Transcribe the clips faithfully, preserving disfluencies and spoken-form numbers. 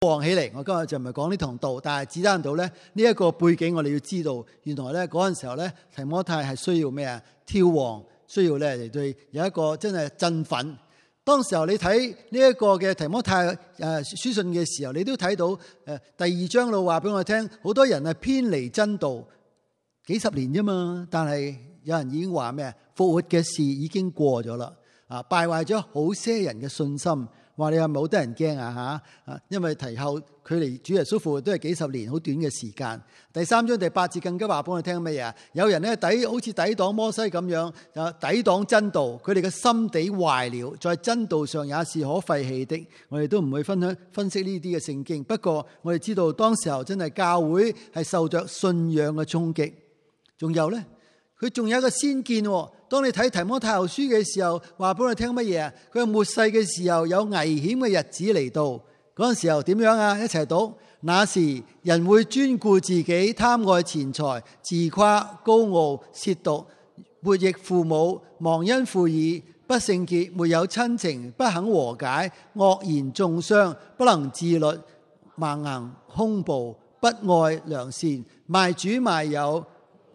旺起嚟。我今日就唔係講呢堂道，但係只單到咧呢一個背景，我哋要知道，原來咧嗰陣時候咧提摩太係需要咩啊？挑旺，需要咧嚟對有一個真係振奮。當時候你睇呢一個嘅提摩太誒書信嘅時候，你都睇到誒第二章路話俾我聽，好多人係偏離真道，幾十年啫嘛，但係有人已經話咩啊？復活嘅事已經過咗啦，啊敗壞咗好些人嘅信心。話你係咪好得人驚啊嚇？啊，因為提後距離主耶穌復活都係幾十年，好短嘅時間。第三章第八節更加話俾我聽乜嘢啊？有人咧抵好似抵擋摩西咁樣，啊抵擋真道，佢哋嘅心地壞了，在真道上也是可廢棄的。我哋都唔會分享分析呢啲嘅聖經，不過我哋知道當時候真係教會係受着信仰嘅衝擊。仲有咧，佢仲有一個先見。當你睇提摩太後書嘅時候，話俾我聽乜嘢啊？佢係末世嘅時候有危險嘅日子嚟到，嗰陣時候點樣啊？一齊讀。那時人會專顧自己，貪愛錢財，自誇高傲，褻瀆，悖逆父母，忘恩負義，不聖潔，沒有親情，不肯和解，惡言中傷，不能自律，蠻行兇暴，不愛良善，賣主賣友。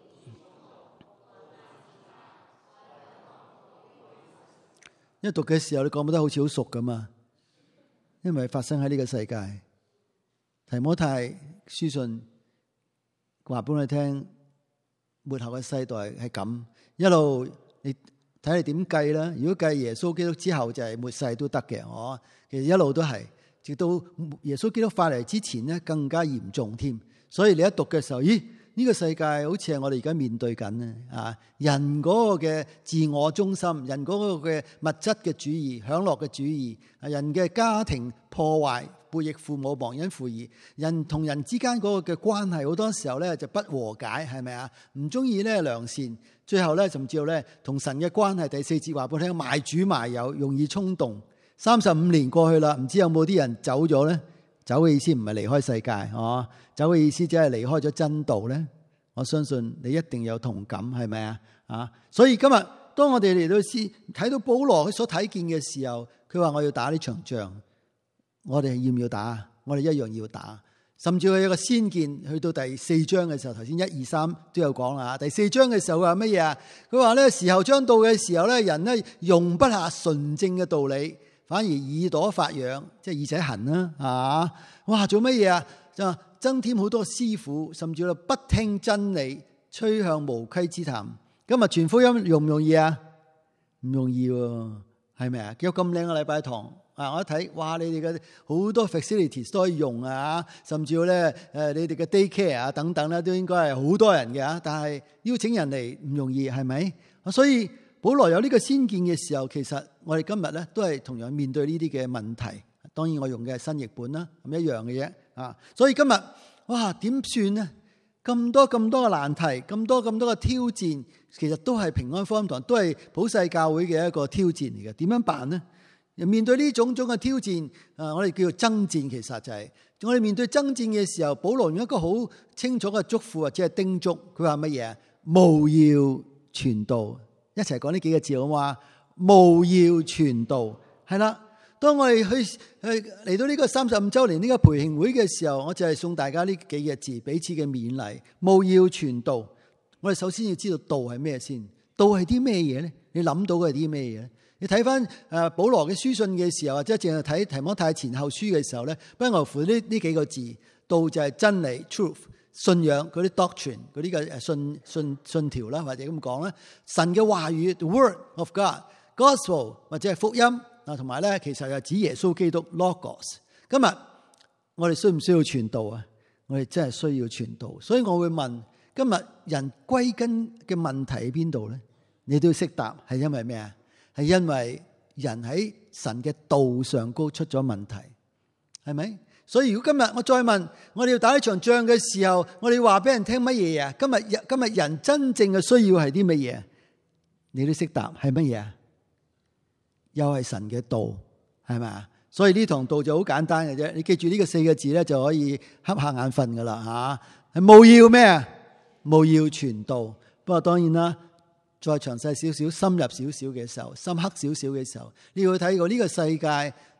一讀嘅時候，你覺唔覺得好似好熟咁啊？因為發生喺呢個世界。提摩太書信話俾你聽，末後嘅世代係咁，一路你睇你點計啦。如果計耶穌基督之後就係末世都得嘅，哦，其實一路都係，直到耶穌基督翻嚟之前咧更加嚴重添。所以你一讀嘅時候，咦？呢個世界好似係我哋而家面對緊咧啊！人嗰個嘅自我中心，人嗰個嘅物質嘅主義、享樂嘅主義，人嘅家庭破壞、悖逆父母、忘恩負義，人同人之間嗰個嘅關係好多時候咧就不和解，係咪啊？唔中意咧良善，最後咧甚至乎咧同神嘅關係，第四節話俾我聽，賣主賣友，容易衝動。三十五年過去啦，唔知有冇啲人走咗咧？走嘅意思唔係離開世界，哦，走嘅意思只係離開咗真道咧。我相信你一定有同感，係咪啊？啊，所以今日當我哋嚟到試睇到保羅佢所睇見嘅時候，佢話我要打呢場仗，我哋要唔要打？我哋一樣要打。甚至佢有個先見，去到第四章嘅時候，頭先一二三都有講啦。第四章嘅時候佢話乜嘢啊？佢話咧時候將到嘅時候咧，人咧容不下純正嘅道理。反而耳朵發癢，即係耳仔痕啦，啊！哇，做乜嘢啊？就增添好多師傅，甚至不聽真理，趨向無稽之談。今日傳福音容唔容易啊？唔容易喎，係咪啊？有咁靚嘅禮拜堂啊！我一睇，哇！你哋嘅好多 facilities 都可以用啊，甚至咧誒，你哋嘅 daycare 啊等等咧，都應該係好多人嘅。但係邀請人嚟唔容易，係咪？所以保羅有呢個先見嘅時候，其實我哋今日咧都係同樣面對呢啲嘅問題。當然我用嘅係新譯本啦，咁一樣嘅嘢啊。所以今日哇，點算呢？咁多咁多嘅難題，咁多咁多嘅挑戰，其實都係平安福音堂，都係普世教會嘅一個挑戰嚟嘅。點樣辦呢？面對呢種種嘅挑戰，啊，我哋叫做爭戰，其實就係、是、我哋面對爭戰嘅時候，保羅用一個好清楚嘅囑咐或者係叮囑，佢話乜嘢？務要傳道。一齊講呢幾個字好嘛？務要傳道，係啦。當我哋去去嚟到呢個三十五周年呢個培慶會嘅時候，我就係送大家呢幾個字，彼此嘅勉勵。務要傳道，我哋首先要知道道係咩先？道係啲咩嘢咧？你諗到嘅係啲咩嘢咧？你睇翻誒保羅嘅書信嘅時候，或者淨係睇提摩太前後書嘅時候咧，不外乎呢呢幾個字，道就係真理 truth。信仰嗰啲 doctrine 嗰啲嘅信信信條啦，或者咁講啦，神嘅話語 the word of God gospel 或者係福音啊，同埋咧其實係指耶穌基督 logos。今日我哋需唔需要傳道啊？我哋真係需要傳道，所以我會問：今日人歸根嘅問題喺邊度咧？你都要識答，係因為咩啊？係因為人喺神嘅道上高出咗問題，係咪？所以如果今日我再問，我哋要打呢場仗嘅時候，我哋話俾人聽乜嘢啊？今日今日人真正嘅需要係啲乜嘢？你都識答係乜嘢啊？又係神嘅道，係咪啊？所以呢堂道就好簡單嘅啫，你記住呢個四個字咧，就可以瞌下眼瞓噶啦吓。係務要咩啊？務要傳道。不過當然啦，再詳細少少、深入少少嘅時候、深刻少少嘅時候，你要睇過呢個世界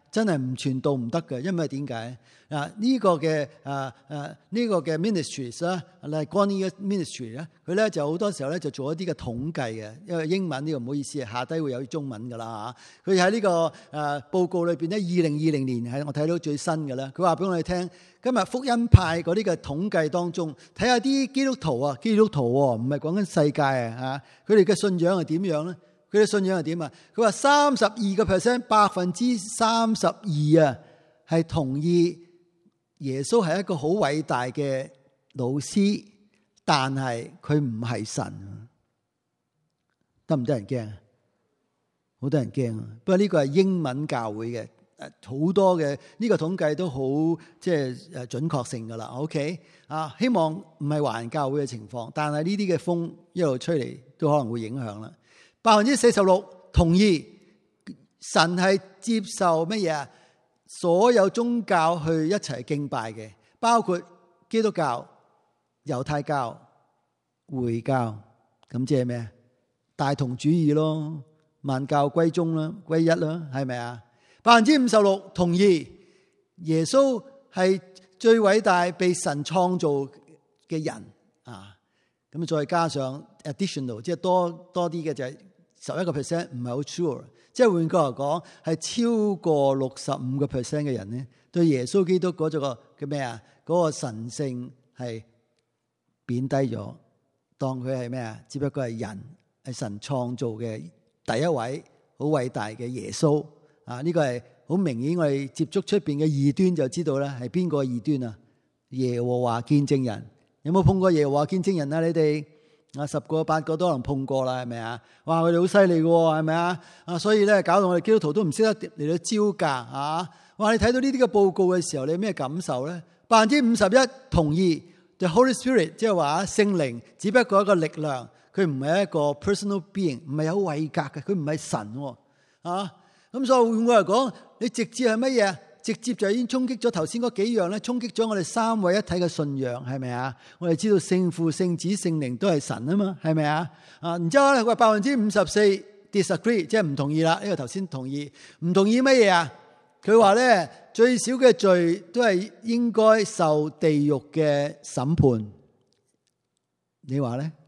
真係唔傳道唔得嘅，因為點解啊？呢個嘅啊啊呢個嘅 ministries 啦，例如 Goni ministry 咧，佢咧就好多時候咧就做一啲嘅統計嘅，因為英文呢個唔好意思，下低會有中文噶啦嚇。佢喺呢個誒報告裏邊咧，二零二零年係我睇到最新嘅啦。佢話俾我哋聽，今日福音派嗰啲嘅統計當中，睇下啲基督徒啊，基督徒唔係講緊世界啊嚇，佢哋嘅信仰係點樣咧？佢哋信仰係點啊？佢話三十二個 percent， 百分之三十二啊，係同意耶穌係一個好偉大嘅老師，但係佢唔係神，得唔得人驚？好多人驚啊！不過呢個係英文教會嘅，好多嘅呢個統計都好即係誒準確性噶啦。OK 啊，希望唔係華人教會嘅情況，但係呢啲嘅風一路吹嚟，都可能會影響啦。百分之四十六同意神係接受乜嘢啊？所有宗教去一齊敬拜嘅，包括基督教、猶太教、回教，咁即係咩？大同主義咯，萬教歸宗啦，歸一啦，係咪啊？百分之五十六同意耶穌係最偉大被神創造嘅人啊！咁再加上 additional， 即係多多啲嘅就係十一個 percent， 唔係好 sure。即係換句嚟講，係超過六十五個 percent 嘅人咧，對耶穌基督嗰個叫咩啊？嗰個神性係貶低咗，當佢係咩啊？只不過係人，係神創造嘅第一位好偉大嘅耶穌啊！呢個係好明顯，我哋接觸出邊嘅異端就知道啦，係邊個異端啊？耶和華見證人。有冇碰過耶和華見證人啊？你哋啊，十個八個都能碰過啦，係咪啊？哇，佢哋好犀利嘅，係咪啊？啊，所以咧搞到我哋基督徒都唔識得嚟到招架啊！哇，你睇到呢啲嘅報告嘅時候，你有咩感受咧？百分之五十一同意 The Holy Spirit， 即係話聖靈只不過一個力量，佢唔係一個 personal being， 唔係有位格嘅，佢唔係神啊！咁所以換句嚟講，你直接係乜嘢？直接就已經衝擊咗頭先嗰幾樣咧，衝擊咗我哋三位一體嘅信仰，係咪啊？我哋知道聖父、聖子、聖靈都係神啊嘛，係咪啊？啊，然之後咧，佢話百分之五十四 disagree， 即係唔同意啦。呢個頭先同意，唔同意乜嘢啊？佢話咧，最少嘅罪都係應該受地獄嘅審判。你話咧？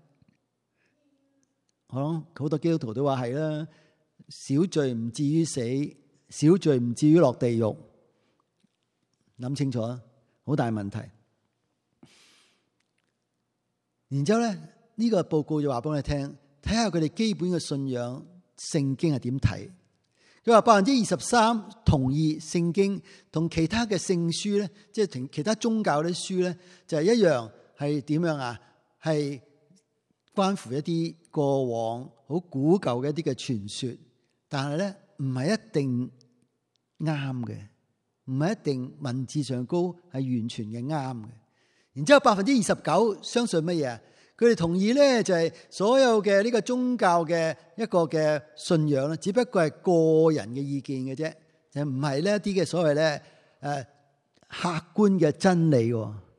好，好多基督徒都話係啦，小罪唔至於死，小罪唔至於落地獄。諗清楚啊，好大問題。然之後咧，呢個報告就話俾我哋聽，睇下佢哋基本嘅信仰聖經係點睇。佢話百分之二十三同意聖經同其他嘅聖書咧，即係同其他宗教啲書咧，就係一樣係點樣啊？係關乎一啲過往好古舊嘅一啲嘅傳說，但係咧唔係一定啱嘅。唔係一定文字上高係完全嘅啱嘅。然之後百分之二十九相信乜嘢？佢哋同意咧，就係所有嘅呢個宗教嘅一個嘅信仰咧，只不過係個人嘅意見嘅啫，就唔係呢一啲嘅所謂咧誒客觀嘅真理。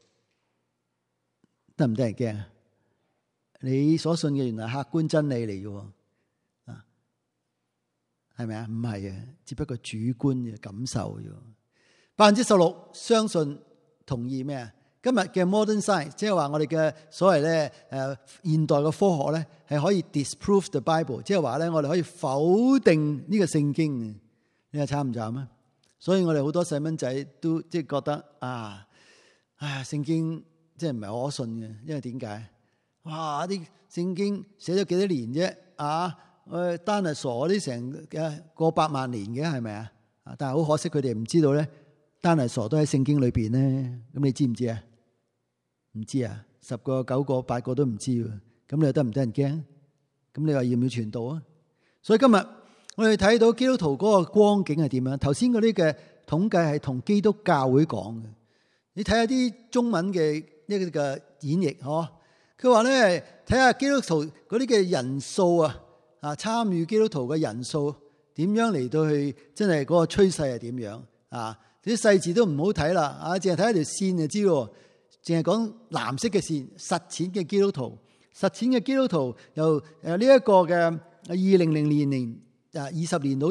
得唔得人驚啊？你所信嘅原來係客觀真理嚟嘅，啊係咪啊？唔係啊，只不過主觀嘅感受啫。百分之十六相信同意咩啊？今日嘅 modern science， 即係話我哋嘅所謂咧誒現代嘅科學咧，係可以 disprove the Bible， 即係話咧我哋可以否定呢個聖經。你話慘唔慘啊？所以我哋好多細蚊仔都即係覺得啊，啊聖經即係唔係可信嘅，因為點解？哇！啲聖經寫咗幾多年啫？啊，誒單係傻啲成嘅過百萬年嘅係咪啊？但係好可惜，佢哋唔知道咧。單係傻都喺聖經裏邊咧，咁你知唔知啊？唔知啊，十個九個八個都唔知喎。咁你又得唔得人驚？咁你話要唔要傳道啊？所以今日我哋睇到基督徒嗰個光景係點樣？頭先嗰啲嘅統計係同基督教會講嘅。你睇下啲中文嘅一個嘅演繹，嗬？佢話咧，睇下基督徒嗰啲嘅人數啊，啊參與基督徒嘅人數點樣嚟到去，真係嗰個趨勢係點樣啊？啲細字都唔好睇啦，啊！淨係睇一條線就知咯。淨係講藍色嘅線，實踐嘅基督徒，實踐嘅基督徒由誒呢一個嘅二零零年年啊二十年到啫，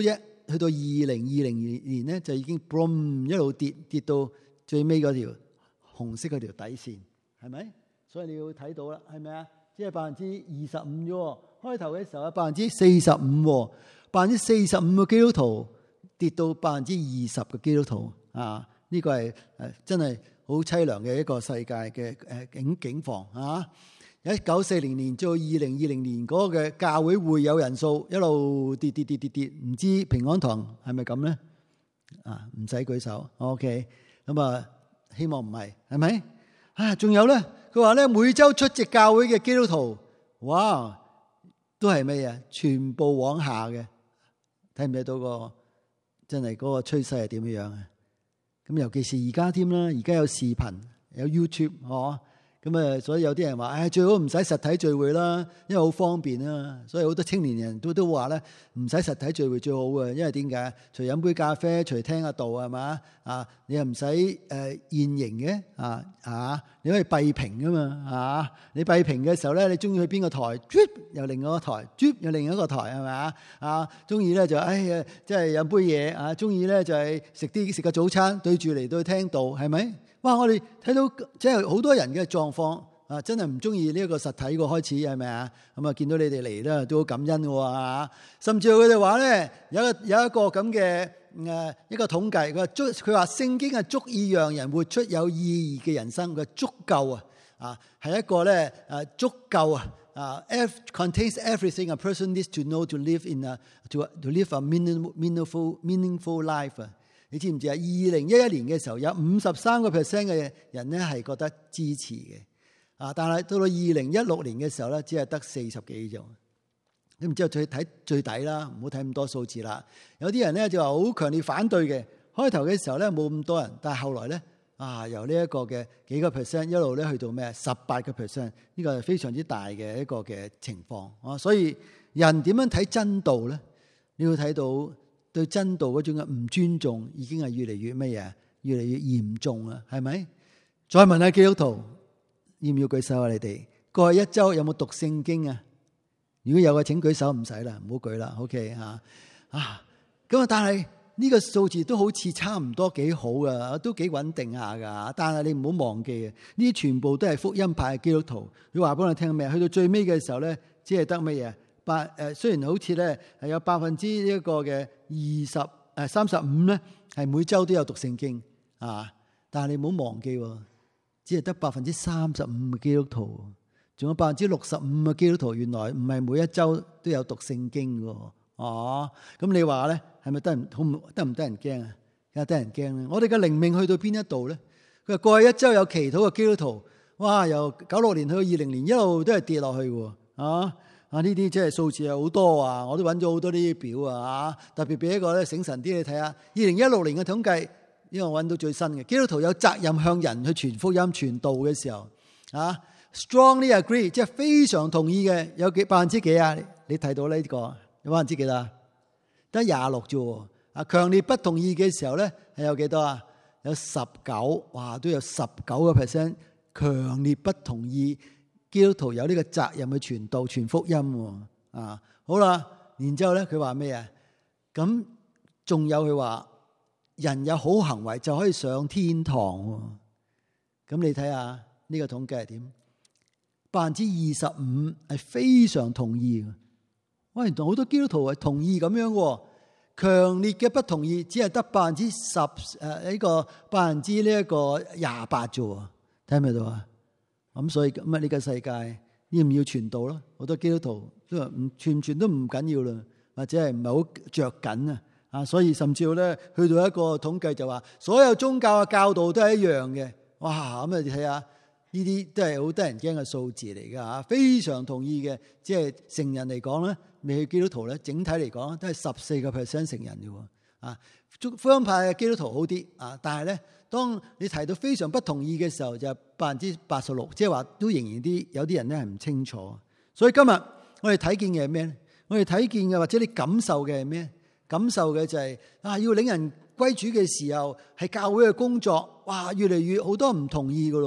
去到二零二零年咧，就已經 boom 一路跌跌到最尾嗰條紅色嗰條底線，係咪？所以你要睇到啦，係咪啊？即係百分之二十五啫，開頭嘅時候啊，百分之四十五，百分之四十五嘅基督徒跌到百分之二十嘅基督徒啊！呢個係誒真係好淒涼嘅一個世界嘅誒境境況啊！一九四零年至二零二零年嗰個嘅教會會友人數一路跌跌跌跌跌，唔知平安堂係咪咁咧？啊，唔使舉手 ，OK，咁啊，希望唔係，係咪？啊，仲有咧，佢話咧每周出席教會嘅基督徒，哇，都係咩啊？全部往下嘅，睇唔睇到個真係嗰個趨勢係點樣啊？咁尤其是而家添啦，而家有視頻，有 YouTube，嗬。咁啊，所以有啲人話，唉，最好唔使實體聚會啦，因為好方便啊。所以好多青年人都都話咧，唔使實體聚會最好啊。因為點解？除飲杯咖啡，除聽下道係嘛啊，你又唔使誒現形嘅啊啊，你可以閉屏噶嘛啊。你閉屏嘅時候咧，你中意去邊個台，又另外一個台，又另一個台係咪啊？中意咧就哎呀，即係飲杯嘢啊。中意咧就係食啲食個早餐，對住嚟到聽道，係咪？哇！我哋睇到即係好多人嘅狀況啊，真係唔中意呢一個實體個開始係咪啊？咁啊，見到你哋嚟咧都好感恩嘅喎，甚至佢哋話咧有一個有一個咁嘅誒一個統計，佢話足佢話聖經係足以讓人活出有意義嘅人生，佢足夠啊啊係一個咧誒足夠啊啊 contains everything a person needs to know to live in a to to live a meaningful meaningful life 啊！你知唔知啊？二零一一年嘅時候有五十三個 percent 嘅人咧係覺得支持嘅，啊！但係到到二零一六年嘅時候咧，只係得四十幾啫。咁之後再睇最底啦，唔好睇咁多數字啦。有啲人咧就話好強烈反對嘅，開頭嘅時候咧冇咁多人，但係後來咧啊，由呢一個嘅幾個 percent 一路咧去到咩十八個 percent，呢個係非常之大嘅一個嘅情況啊！所以人點樣睇真道咧？你要睇到。對真道嗰種嘅唔尊重，已經係越嚟越咩嘢？越嚟越嚴重啦，係咪？再問下基督徒，要唔要舉手啊？你哋過去一周有冇讀聖經啊？如果有嘅，請舉手，唔使啦，唔好舉啦。OK 吓啊，咁啊，但係呢個數字都好似差唔多幾好噶，都幾穩定下噶。但係你唔好忘記啊，呢啲全部都係福音派嘅基督徒。佢話俾我聽咩？去到最尾嘅時候咧，只係得乜嘢？百誒，雖然好似咧係有百分之一個嘅二十誒三十五咧，係每週都有讀聖經啊，但係你唔好忘記，只係得百分之三十五嘅基督徒，仲有百分之六十五嘅基督徒，原來唔係每一週都有讀聖經嘅。哦，咁你話咧係咪得人好得唔得人驚啊？梗係得人驚咧！我哋嘅靈命去到邊一度咧？佢話過去一週有祈禱嘅基督徒，哇！由九六年去到二零年一路都係跌落去嘅，啊！啊！呢啲即係數字係好多啊！我都揾咗好多呢啲表啊！特別俾一個咧醒神啲你睇下，二零一六年嘅統計，呢個我揾到最新嘅。基督徒有責任向人去傳福音、傳道嘅時候，啊 ，strongly agree，即係非常同意嘅，有幾百分之幾啊？你睇到呢個有百分之幾啦？得廿六啫。啊，強烈不同意嘅時候咧，係有幾多啊？有十九，哇，都有十九個 percent 強烈不同意。基督徒有呢個責任去傳道、傳福音啊！好啦，然之後咧，佢話咩啊？咁仲有佢話人有好行為就可以上天堂。咁你睇下呢個統計係點？百分之二十五係非常同意。喂，同好多基督徒係同意咁樣嘅，強烈嘅不同意只係得百分之十誒呢個百分之呢一個廿八啫。睇唔睇到啊？咁所以咁啊，呢個世界要唔要傳道咯？好多基督徒都話唔傳唔傳都唔緊要啦，或者係唔係好着緊啊？啊，所以甚至乎咧去到一個統計就話，所有宗教嘅教導都係一樣嘅。哇！咁啊，你睇下呢啲都係好得人驚嘅數字嚟㗎嚇，非常同意嘅。即係成人嚟講咧，未去基督徒咧，整體嚟講都係十四個 percent 成人嘅喎。啊，福音派嘅基督徒好啲啊，但係咧，當你提到非常不同意嘅時候，就百分之八十六，即係話都仍然啲有啲人咧係唔清楚。所以今日我哋睇見嘅係咩咧？我哋睇見嘅或者你感受嘅係咩？感受嘅就係、是、啊，要領人歸主嘅時候，係教會嘅工作，哇，越嚟越好多唔同意㗎咯。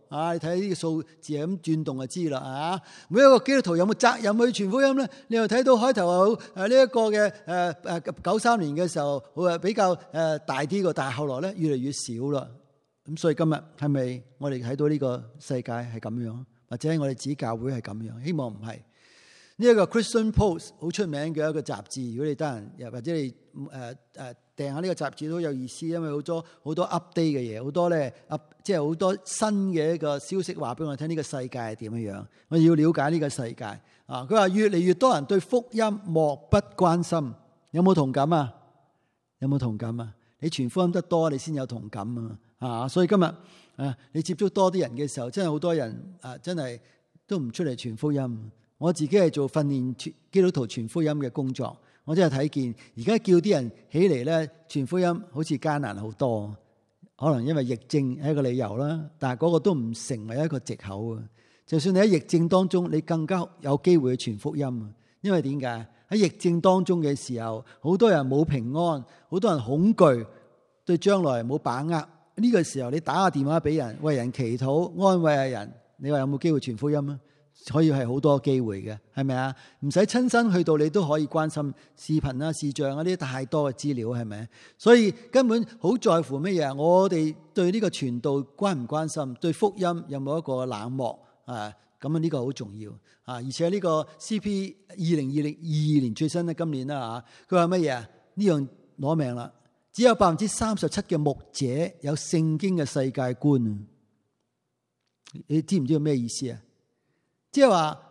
啊！你睇呢個數字係咁轉動就知啦啊！每一個基督徒有冇責任去傳福音咧？你又睇到開頭好誒呢一個嘅誒誒九三年嘅時候，會比較誒大啲嘅，但係後來咧越嚟越少啦。咁所以今日係咪我哋睇到呢個世界係咁樣，或者我哋自己教會係咁樣？希望唔係。呢一個 Christian Post 好出名嘅一個雜誌，如果你得閒，又或者你誒誒訂下呢個雜誌都有意思，因為好多好多 update 嘅嘢，好多咧 up 即係好多新嘅一個消息話俾我聽，呢個世界係點樣樣，我要了解呢個世界啊！佢話越嚟越多人對福音漠不關心，有冇同感啊？有冇同感啊？你傳福音得多，你先有同感啊！啊，所以今日啊，你接觸多啲人嘅時候，真係好多人啊，真係都唔出嚟傳福音。我自己係做訓練基督徒傳福音嘅工作，我真係睇見而家叫啲人起嚟咧傳福音，好似艱難好多。可能因為疫症係一個理由啦，但係嗰個都唔成為一個藉口啊！就算你喺疫症當中，你更加有機會去傳福音啊！因為點解？喺疫症當中嘅時候，好多人冇平安，好多人恐懼，對將來冇把握。呢個時候你打個電話俾人，為人祈禱，安慰下人，你話有冇機會傳福音啊？可以係好多機會嘅，係咪啊？唔使親身去到，你都可以關心視頻啊、視像啊呢啲太多嘅資料，係咪？所以根本好在乎乜嘢？我哋對呢個傳道關唔關心？對福音有冇一個冷漠啊？咁啊呢個好重要啊！而且呢個 C P 二零二零二二年最新咧，今年啦嚇，佢話乜嘢啊？呢樣攞命啦！只有百分之三十七嘅牧者有聖經嘅世界觀，你知唔知道咩意思啊？即係話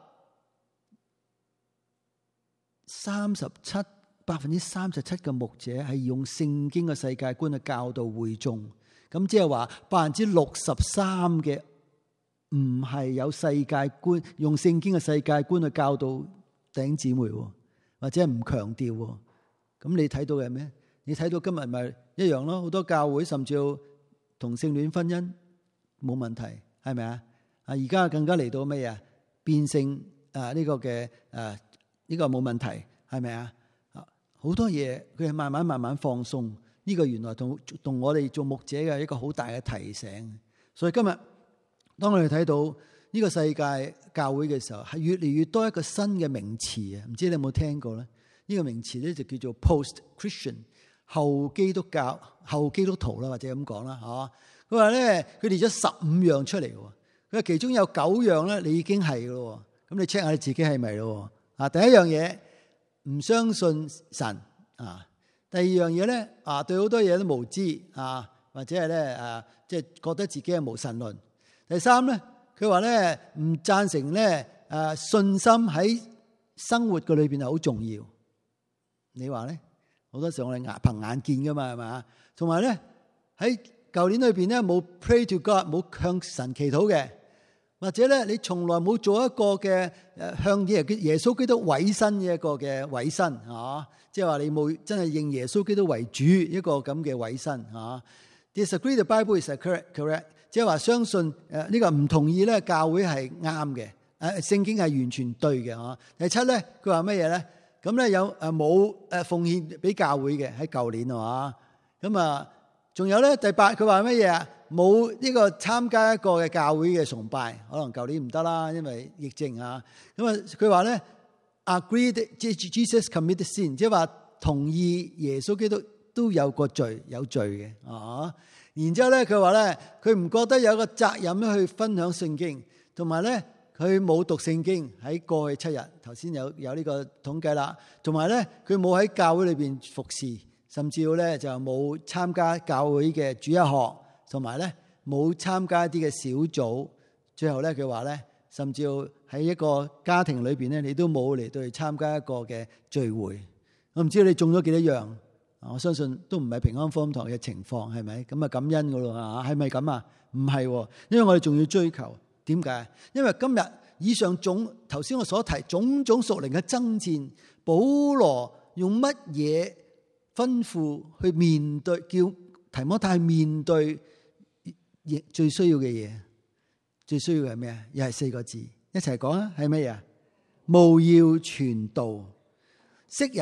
三十七百分之三十七嘅牧者係用聖經嘅世界觀去教導會眾，咁即係話百分之六十三嘅唔係有世界觀，用聖經嘅世界觀去教導弟兄姊妹，或者係唔強調。咁你睇到嘅係咩？你睇到今日咪一樣咯？好多教會甚至要同性戀婚姻冇問題，係咪啊？啊而家更加嚟到咩啊？變性啊呢個嘅誒呢個冇問題，係咪啊？好多嘢佢係慢慢慢慢放鬆，呢個原來同同我哋做牧者嘅一個好大嘅提醒。所以今日當我哋睇到呢個世界教會嘅時候，係越嚟越多一個新嘅名詞啊！唔知你有冇聽過咧？呢個名詞咧就叫做 Post-Christian 後基督教後基督徒啦，或者咁講啦嚇。佢話咧佢列咗十五樣出嚟。佢話其中有九樣咧，你已經係嘅咯。咁你 check 下你自己係咪咯？啊，第一樣嘢唔相信神啊。第二樣嘢咧啊，對好多嘢都無知啊，或者係咧啊，即係覺得自己係無神論。第三咧，佢話咧唔贊成咧誒信心喺生活嘅裏邊係好重要。你話咧？好多時候我哋眼憑眼見噶嘛，係嘛？同埋咧喺舊年裏邊咧冇 pray to God， 冇向神祈禱嘅。或者咧，你從來冇做一個嘅誒向耶耶穌基督委身嘅一個嘅委身啊，即係話你冇真係認耶穌基督為主一個咁嘅委身啊。Disagree the Bible is correct correct， 即係話相信誒呢個唔同意咧，教會係啱嘅，誒聖經係完全對嘅啊。第七咧，佢話乜嘢咧？咁咧有誒冇誒奉獻俾教會嘅喺舊年啊，咁啊，仲有咧第八，佢話乜嘢啊？冇呢個參加一個嘅教會嘅崇拜，可能舊年唔得啦，因為疫症啊。咁啊，佢話咧 agreed Jesus committed sin， 即係話同意耶穌基督都有個罪，有罪嘅啊。然之後咧，佢話咧佢唔覺得有個責任咧去分享聖經，同埋咧佢冇讀聖經喺過去七日。頭先有有呢個統計啦，同埋咧佢冇喺教會裏邊服侍，甚至乎咧就冇參加教會嘅主日學。同埋咧冇參加一啲嘅小組，最後咧佢話咧，甚至喺一個家庭裏邊咧，你都冇嚟到去參加一個嘅聚會。我唔知你中咗幾多樣，我相信都唔係平安福音堂嘅情況，係咪？咁啊感恩噶咯嚇，係咪咁啊？唔係，因為我哋仲要追求。點解？因為今日以上種頭先我所提種種屬靈嘅爭戰，保羅用乜嘢吩咐去面對，叫提摩太面對最需要嘅嘢，最需要嘅係咩啊？又係四個字，一齊講啊！係咩啊？務要傳道。昔日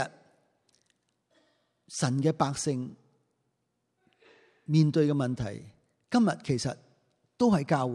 神嘅百姓面對嘅問題，今日其實都係教會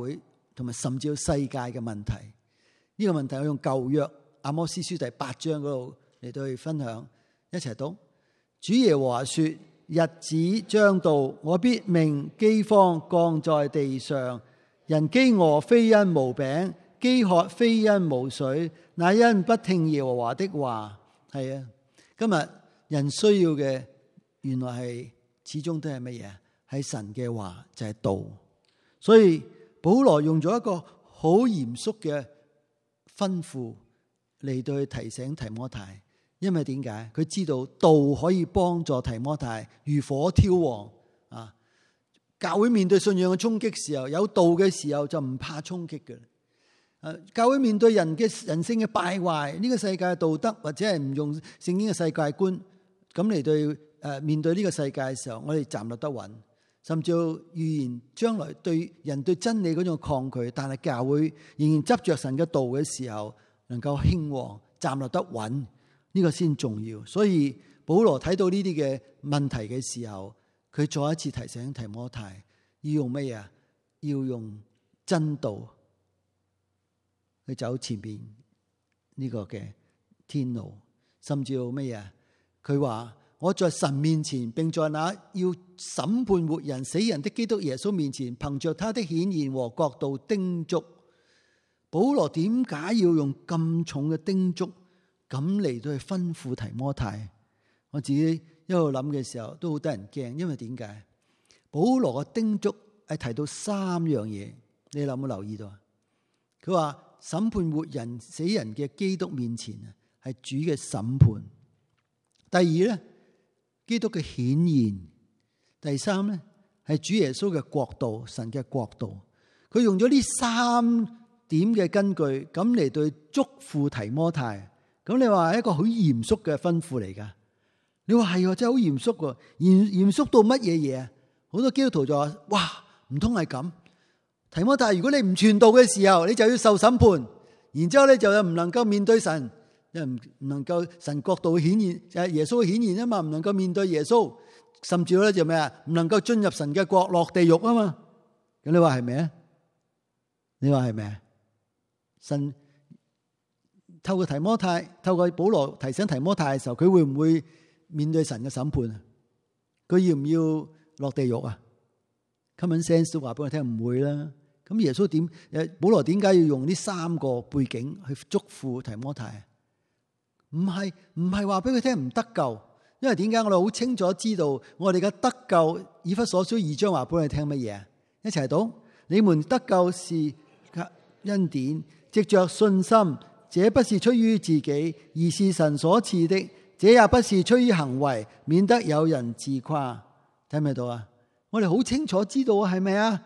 同埋甚至到世界嘅問題。呢、這個問題我用舊約阿摩司書第八章嗰度嚟到去分享，一齊讀。主耶和華說：日子將到，我必命饑荒降在地上，人饑餓非因無餅，饑渴非因無水，乃因不聽耶和華的話。係啊，今日人需要嘅原來係始終都係乜嘢？係神嘅話，就係、是、道。所以保羅用咗一個好嚴肅嘅吩咐嚟到去提醒提摩太，因為點解？佢知道道可以幫助提摩太如火挑旺啊！教會面對信仰嘅衝擊時候，有道嘅時候就唔怕衝擊嘅。誒，教會面對人嘅人性嘅敗壞，呢個世界嘅道德或者係唔用聖經嘅世界觀，咁嚟對誒面對呢個世界嘅時候，我哋站立得穩，甚至預言將來對人對真理嗰種抗拒，但係教會仍然執着神嘅道嘅時候，能夠興旺站立得穩，呢個先重要。所以保羅睇到呢啲嘅問題嘅時候，佢再一次提醒提摩太要用乜嘢？要用真道去走前邊呢個嘅天路，甚至要乜嘢？佢話我在神面前，並在那要審判活人死人的基督耶穌面前，憑着他的顯現和國度叮囑。保羅點解要用咁重嘅叮囑咁嚟到去吩咐提摩太？我自己一路諗嘅時候都好得人驚，因為點解？保羅嘅叮囑係提到三樣嘢，你有冇留意到啊？佢話審判活人死人嘅基督面前啊，係主嘅審判。第二咧，基督嘅顯現。第三咧，係主耶穌嘅國度，神嘅國度。佢用咗呢三點嘅根據，咁嚟對囑咐提摩太。咁你話係一個好嚴肅嘅吩咐嚟噶？你話係，真係好嚴肅喎。嚴嚴肅到乜嘢嘢啊？好多基督徒就話：哇，唔通係咁？提摩太，如果你唔傳道嘅時候，你就要受審判，然之後咧就唔能夠面對神，又唔唔能夠神國度顯現，就係耶穌嘅顯現啊嘛，唔能夠面對耶穌，甚至咧就咩啊？唔能夠進入神嘅國，落地獄啊嘛。咁你話係咪啊？你話係咪啊？神透過提摩太，透過保羅提醒提摩太嘅時候，佢會唔會面對神嘅審判啊？佢要唔要落地獄啊？Common sense 都話俾我聽唔會啦。咁耶穌點？誒，保羅點解要用呢三個背景去囑咐提摩太？唔係唔係話俾佢聽唔得救，因為點解？我哋好清楚知道我哋嘅得救，以弗所書二章話俾我哋聽乜嘢？一齊讀：你們得救是恩典，藉着信心，這不是出於自己，而是神所賜的；這也不是出於行為，免得有人自誇。睇唔睇到啊？我哋好清楚知道啊，係咪啊？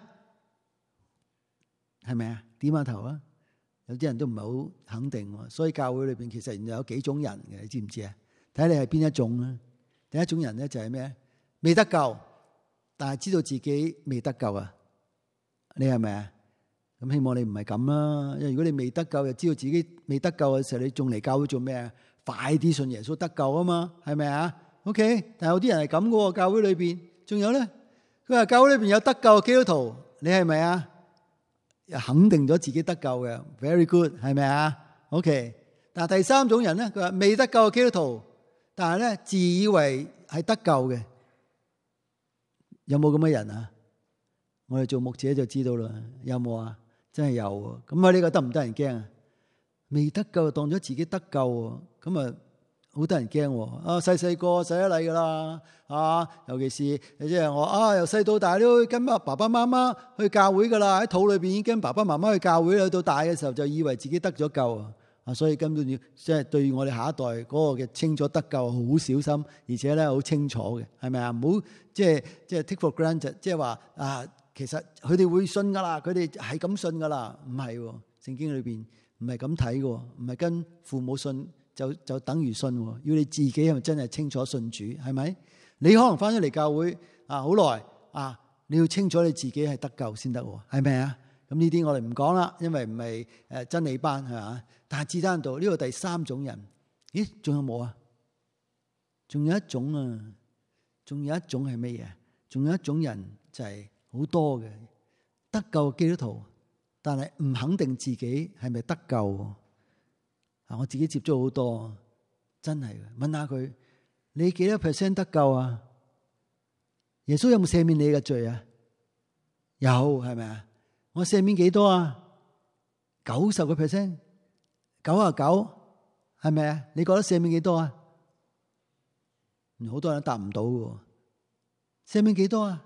係咪啊？點下頭啊！有啲人都唔係好肯定，所以教會裏邊其實原來有幾種人嘅，你知唔知啊？睇你係邊一種啊？第一種人咧就係咩？未得救，但係知道自己未得救啊！你係咪啊？咁希望你唔係咁啦，因為如果你未得救，又知道自己未得救嘅時候，你仲嚟教會做咩啊？快啲信耶穌得救啊嘛，係咪啊 ？OK， 但係有啲人係咁嘅，教會裏邊仲有咧，佢話教會裏邊有得救嘅基督徒，你係咪啊？肯定咗自己得救嘅 ，very good， 係咪啊 ？OK， 但係第三種人咧，佢話未得救嘅基督徒，但係咧自以為係得救嘅，有冇咁嘅人啊？我哋做牧者就知道啦，有冇啊？真係有，咁啊呢個得唔得人驚啊？未得救就當咗自己得救，咁啊好得人驚。啊細細個洗咗禮噶啦，啊尤其是即係我啊由細到大都跟爸爸媽媽去教會噶啦，喺肚裏邊已經跟爸爸媽媽去教會，去到大嘅時候就以為自己得咗救啊，所以根本要即係對我哋下一代嗰個嘅清楚得救好小心，而且咧好清楚嘅，係咪啊？唔好即係即係 take for granted，即係話啊。其實佢哋會信噶啦，佢哋係咁信噶啦，唔係聖經裏邊唔係咁睇嘅，唔係跟父母信就就等於信，要你自己係咪真係清楚信主，係咪？你可能翻咗嚟教會啊好耐啊，你要清楚你自己係得救先得，係咪啊？咁呢啲我哋唔講啦，因為唔係誒真理班係嘛。但係至單到呢個第三種人，咦？仲有冇啊？仲有一種啊，仲有一種係乜嘢？仲有一種人就係、是。好多嘅得救基督徒， 但係唔肯定自己係咪得救。啊，我自己接觸好多，真係問下佢，你幾多 percent 得救啊？耶穌有冇赦免你嘅罪啊？有，係咪啊？我赦免幾多啊？九十個 percent， 九啊九，係咪啊？你覺得赦免幾多啊？好多人答唔到嘅，赦免幾多啊？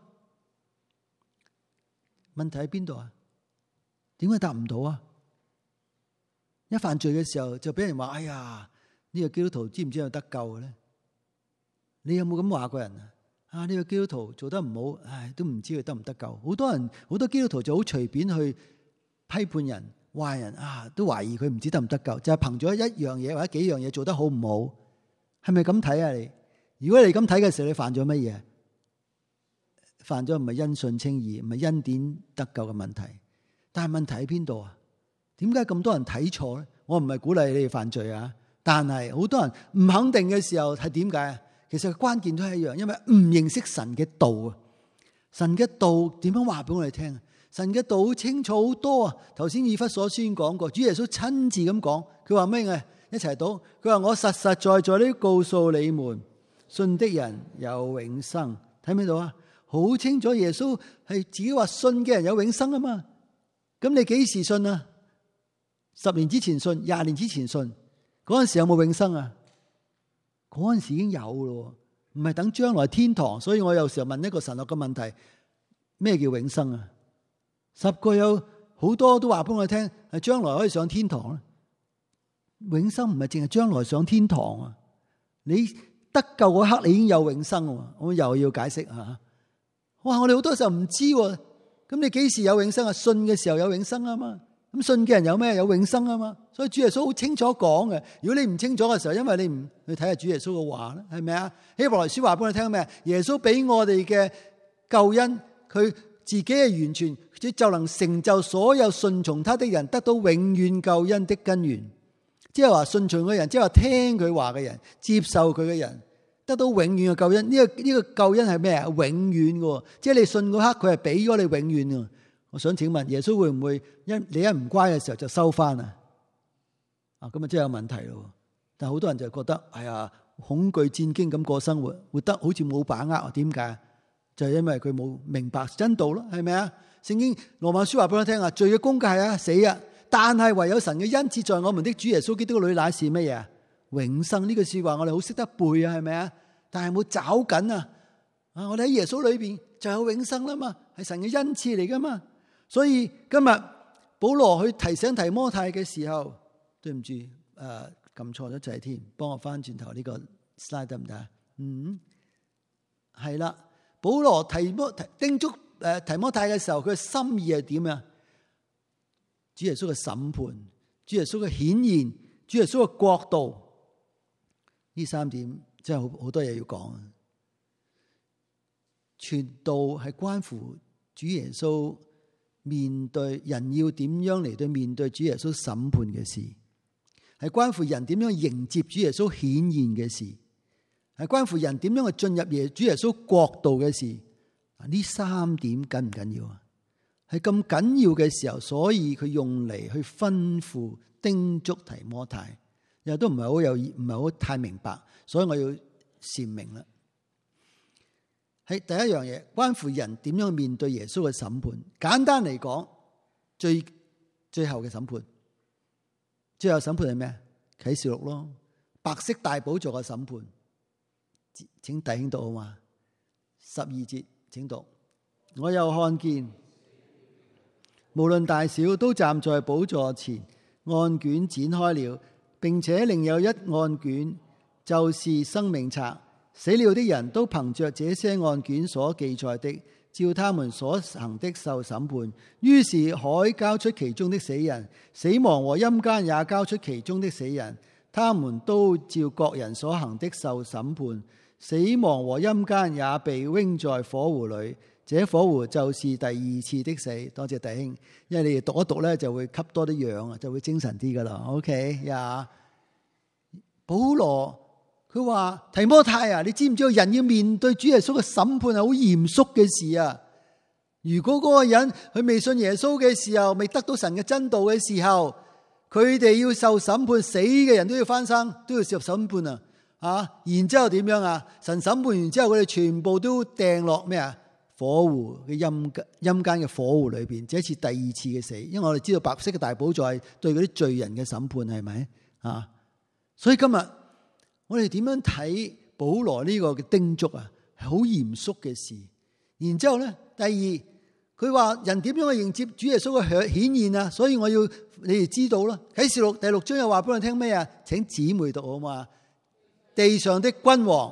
問題喺邊度啊？點解答唔到啊？一犯罪嘅時候就俾人話：哎呀，呢個基督徒知唔知有得救嘅咧？你有冇咁話過人啊？啊，呢個基督徒做得唔好，唉，都唔知佢得唔得救。好多人，好多基督徒就好隨便去批判人、話人啊，都懷疑佢唔知得唔得救，就係憑咗一樣嘢或者幾樣嘢做得好唔好，係咪咁睇啊？你如果你咁睇嘅時候，你犯咗乜嘢？犯咗唔係因信稱義，唔係恩典得救嘅問題。但係問題喺邊度啊？點解咁多人睇錯咧？我唔係鼓勵你哋犯罪啊，但係好多人唔肯定嘅時候係點解啊？其實關鍵都係一樣，因為唔認識神嘅道啊。神嘅道點樣話俾我哋聽啊？神嘅道好清楚好多啊。頭先以弗所書講過，主耶穌親自咁講，佢話咩嘅？一齊讀，佢話我實實在在地告訴你們，信的人有永生。睇唔睇到啊？好清楚，耶穌係自己話信嘅人有永生啊嘛。咁你幾時信啊？十年之前信，廿年之前信，嗰陣時有冇永生啊？嗰陣時已經有咯，唔係等將來天堂。所以我有時候問一個神學嘅問題：咩叫永生啊？十個有好多都話俾我聽，係將來可以上天堂啦。永生唔係淨係將來上天堂啊！你得救嗰刻，你已經有永生喎。我又要解釋吓。哇！我哋好多時候唔知，咁你幾時有永生啊？信嘅時候有永生啊嘛。咁信嘅人有咩？有永生啊嘛。所以主耶穌好清楚講嘅。如果你唔清楚嘅時候，因為你唔去睇下主耶穌嘅話咧，係咪啊？希伯來書話俾你聽咩？耶穌俾我哋嘅救恩，佢自己係完全，就能成就所有順從他的人得到永遠救恩的根源。即係話順從嘅人，即係話聽佢話嘅人，接受佢嘅人，得到永遠嘅救恩。呢個呢個救恩係咩啊？永遠嘅，即係你信嗰刻，佢係俾咗你永遠嘅。我想請問耶穌會唔會因你一唔乖嘅時候就收翻啊？啊，咁啊真係有問題咯。但係好多人就覺得，哎呀，恐懼戰驚咁過生活，活得好似冇把握。點解？就係因為佢冇明白真道咯，係咪啊？聖經羅馬書話俾我聽啊，罪嘅工價係啊死啊，但係唯有神嘅恩賜在我們的主耶穌基督裏乃是乜嘢？永生。呢句說話我哋好識得背啊，係咪啊？但係冇找緊啊！啊，我哋喺耶穌裏邊就有永生啦嘛，係神嘅恩賜嚟噶嘛。所以今日保羅去提醒提摩太嘅時候，對唔住，誒撳錯咗掣添，幫我翻轉頭呢個 slide 得唔得啊？嗯，係啦，保羅提摩叮囑誒提摩太嘅時候，佢嘅心意係點啊？主耶穌嘅審判，主耶穌嘅顯現，主耶穌嘅國度，呢三點真係好好多嘢要講啊！傳道係關乎主耶穌面對人要點樣嚟對面對主耶穌審判嘅事，係關乎人點樣迎接主耶穌顯現嘅事，係關乎人點樣去進入耶主耶穌國度嘅事。呢三點緊唔緊要啊？係咁緊要嘅時候，所以佢用嚟去吩咐叮囑提摩太，又都唔係好有唔係好太明白，所以我要闡明啦。係第一樣嘢，關乎人點樣面對耶穌嘅審判。簡單嚟講，最最後嘅審判，最後審判係咩？啟示錄咯，白色大寶座嘅審判。請弟兄讀好嘛？十二節，請讀。我又看見，無論大小，都站在寶座前，案卷展開了，並且另有一案卷，就是生命冊。死了的人都憑着這些案卷所記載的，照他們所行的受審判。於是海交出其中的死人，死亡和陰間也交出其中的死人，他們都照各人所行的受審判。死亡和陰間也被扔在火湖裏，這火湖就是第二次的死。多謝弟兄，因為你哋讀一讀咧，就會吸多啲氧啊，就會精神啲噶啦。OK 呀，保羅。佢話提摩太啊，你知唔知道人要面對主耶穌嘅審判係好嚴肅嘅事啊？ 如果嗰個人佢未信耶穌嘅時候，未得到神嘅真道嘅時候，佢哋要受審判，死嘅人都要翻生，都要接受審判啊！啊，然之後點樣啊？神審判完之後，佢哋全部都掟落咩啊？火湖嘅陰陰間嘅火湖裏邊，這一次第二次嘅死。因為我哋知道白色嘅大寶座係對嗰啲罪人嘅審判，係咪啊？所以今日我哋點樣睇保羅呢個嘅叮囑啊？係好嚴肅嘅事。然之後咧，第二佢話人點樣去迎接主耶穌嘅顯現啊？所以我要你哋知道啦。啟示錄第六章又話俾我聽咩啊？請姊妹讀好嘛？地上的君王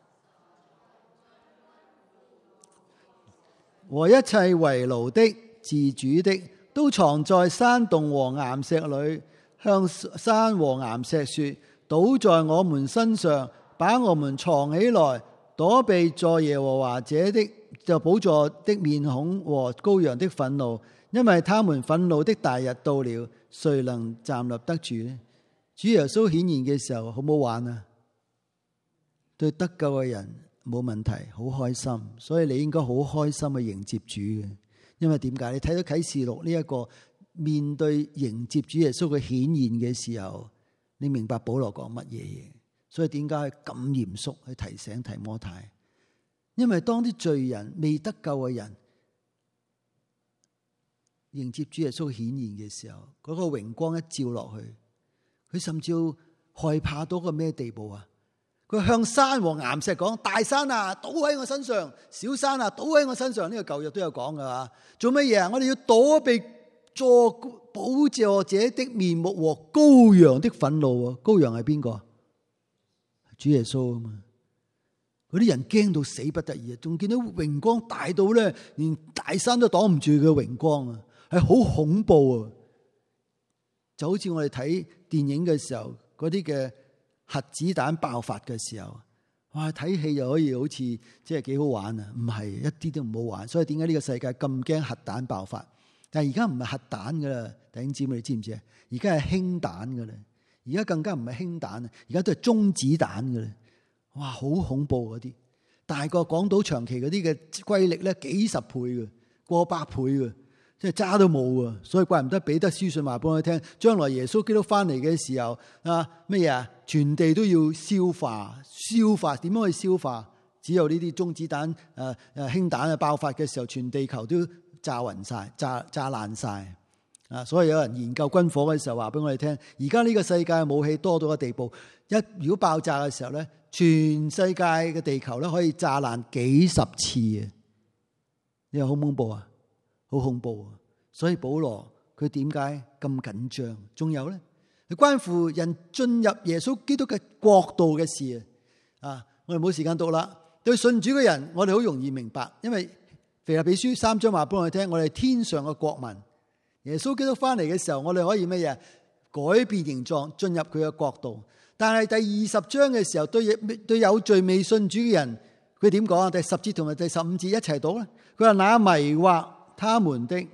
和一切為奴的、自主的，都藏在山洞和岩石裏，向山和岩石說：倒在我們身上，把我們藏起來，躲避在耶和華者的就寶座的面孔和羔羊的憤怒，因為他們憤怒的大日到了，誰能站立得住呢？主耶穌顯現嘅時候好唔好玩啊？對得救嘅人冇問題，好開心，所以你應該好開心去迎接主嘅。因為點解？你睇到啟示錄呢一個面對迎接主耶穌嘅顯現嘅時候，你明白保羅講乜嘢嘢？所以點解咁嚴肅去提醒提摩太？因為當啲罪人未得救嘅人迎接主耶穌顯現嘅時候，嗰個榮光一照落去，佢甚至要害怕到個咩地步啊？佢向山和岩石講：大山啊，倒喺我身上；小山啊，倒喺我身上。呢個舊約都有講噶。做乜嘢啊？我哋要躲避坐寶座者的面目和羔羊的憤怒。羔羊係邊個？主耶穌啊嘛。嗰啲人驚到死不得已，仲見到榮光大到咧，連大山都擋唔住佢嘅榮光啊，係好恐怖啊！就好似我哋睇電影嘅時候，嗰啲嘅核子彈爆發嘅時候，哇！睇戲又可以好似即係幾好玩啊？唔係，一啲都唔好玩。所以點解呢個世界咁驚核彈爆發？但係而家唔係核彈噶啦，弟兄姊妹，你知唔知啊？而家係氫彈噶啦，而家更加唔係氫彈啊，而家都係中子彈噶啦。哇，好恐怖嗰啲，大過港島長期嗰啲嘅威力咧，幾十倍嘅，過百倍嘅，即係渣都冇啊！所以怪唔得彼得書信話俾我聽，將來耶穌基督翻嚟嘅時候啊，乜嘢啊，全地都要消化，消化點樣去消化？只有呢啲中子彈、誒誒氫彈啊爆發嘅時候，全地球都炸暈晒、炸炸爛晒啊！所以有人研究軍火嘅時候話俾我哋聽，而家呢個世界武器多到個地步，一如果爆炸嘅時候咧，全世界嘅地球咧可以炸爛幾十次啊！你話好恐怖啊，好恐怖啊！所以保羅佢點解咁緊張？仲有咧，係關乎人進入耶穌基督嘅國度嘅事啊！啊，我哋冇時間讀啦。對信主嘅人，我哋好容易明白，因為腓立比書三章話俾我哋聽，我哋天上嘅國民，耶穌基督翻嚟嘅時候，我哋可以乜嘢？改變形狀，進入佢嘅國度。但係第二十章嘅時候，對對有罪未信主嘅人，佢點講啊？第十節同埋第十五節一齊讀咧。佢話：那迷惑他們的，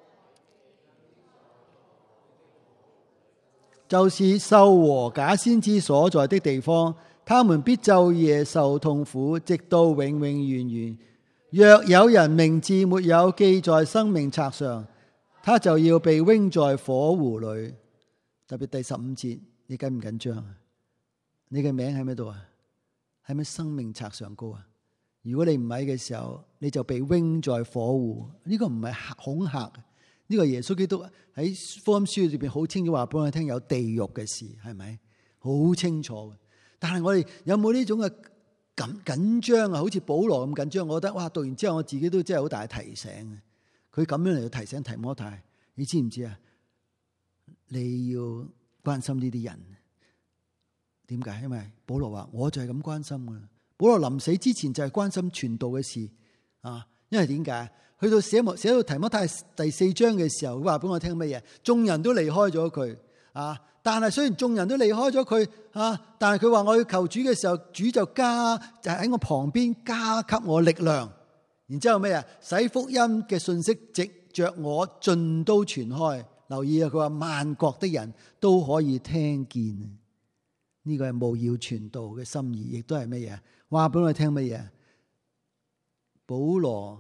就是獸和假先知所在的地方，他們必晝夜受痛苦，直到永永遠遠。若有人名字沒有記在生命冊上，他就要被扔在火湖裏。特別第十五節，你緊唔緊張啊？你嘅名喺咩度啊？喺咩生命冊上高啊？如果你唔喺嘅時候，你就被扔在火湖。呢個唔係恐嚇，呢個耶穌基督喺福音書裏邊好清楚話俾我聽，有地獄嘅事，係咪？好清楚。但係我哋有冇呢種嘅緊緊張啊？好似保羅咁緊張，我覺得哇，讀完之後我自己都真係好大提醒啊！佢咁樣嚟提醒提摩太，你知唔知啊？你要關心呢啲人。點解？因為保羅話我就係咁關心噶。保羅臨死之前就係關心傳道嘅事啊。因為點解？去到寫寫到提摩太第四章嘅時候，佢話俾我聽乜嘢？眾人都離開咗佢啊。但係雖然眾人都離開咗佢啊，但係佢話我要求主嘅時候，主就加就喺我旁邊加給我力量。然之後咩啊？使福音嘅信息藉着我盡都傳開。留意啊，佢話萬國的人都可以聽見。呢個係務要傳道嘅心意，亦都係乜嘢？話俾我哋聽乜嘢？保羅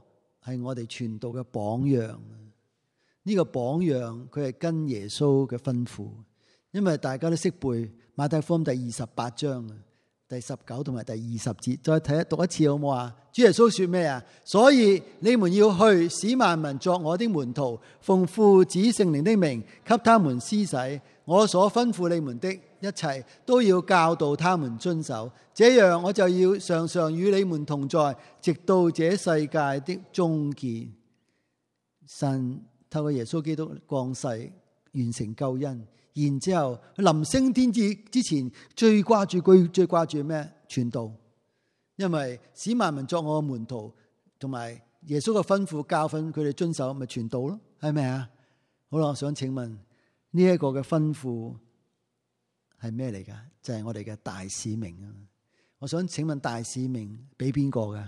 係我哋傳道嘅榜樣。呢個榜樣佢係跟耶穌嘅吩咐，因為大家都識背馬太福音第二十八章第十九同埋第二十節，再睇讀一次好唔好啊？主耶穌說咩啊？所以你們要去，使萬民作我的門徒，奉父子聖靈的名給他們施洗，我所吩咐你們的一切都要教導他們遵守，這樣我就要常常與你們同在，直到這世界的終結。神透過耶穌基督降世完成救恩，然之後臨升天之之前最掛住最最掛住咩？傳道，因為使萬民作我嘅門徒，同埋耶穌嘅吩咐教訓佢哋遵守，咪傳道咯，係咪啊？好啦，我想請問呢一個嘅吩咐係咩嚟噶？就係我哋嘅大使命啊！我想請問大使命俾邊個噶？